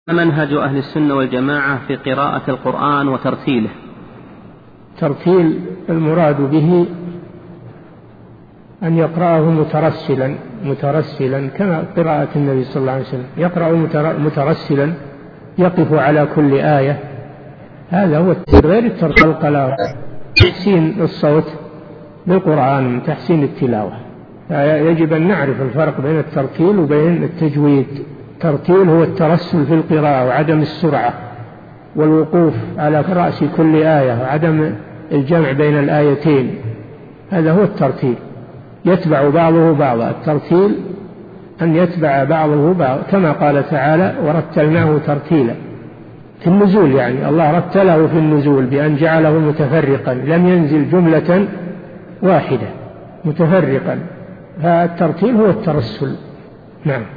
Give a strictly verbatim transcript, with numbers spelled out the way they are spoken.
منهج أهل السنة والجماعة في قراءة القرآن وترتيله؟ ترتيل المراد به أن يقرأه مترسلا مترسلا كما قراءة النبي صلى الله عليه وسلم، يقرأ مترسلا يقف على كل آية، هذا هو غير الترتيل القلاوة، تحسين الصوت بالقرآن، تحسين التلاوة. يجب أن نعرف الفرق بين الترتيل وبين التجويد. الترتيل هو الترسل في القراءة وعدم السرعة والوقوف على رأس كل آية وعدم الجمع بين الآيتين، هذا هو الترتيل، يتبع بعضه بعضا. الترتيل أن يتبع بعضه بعض، كما قال تعالى ورتلناه ترتيلا في النزول، يعني الله رتله في النزول بأن جعله متفرقا، لم ينزل جملة واحدة، متفرقا. فالترتيل هو الترسل. نعم.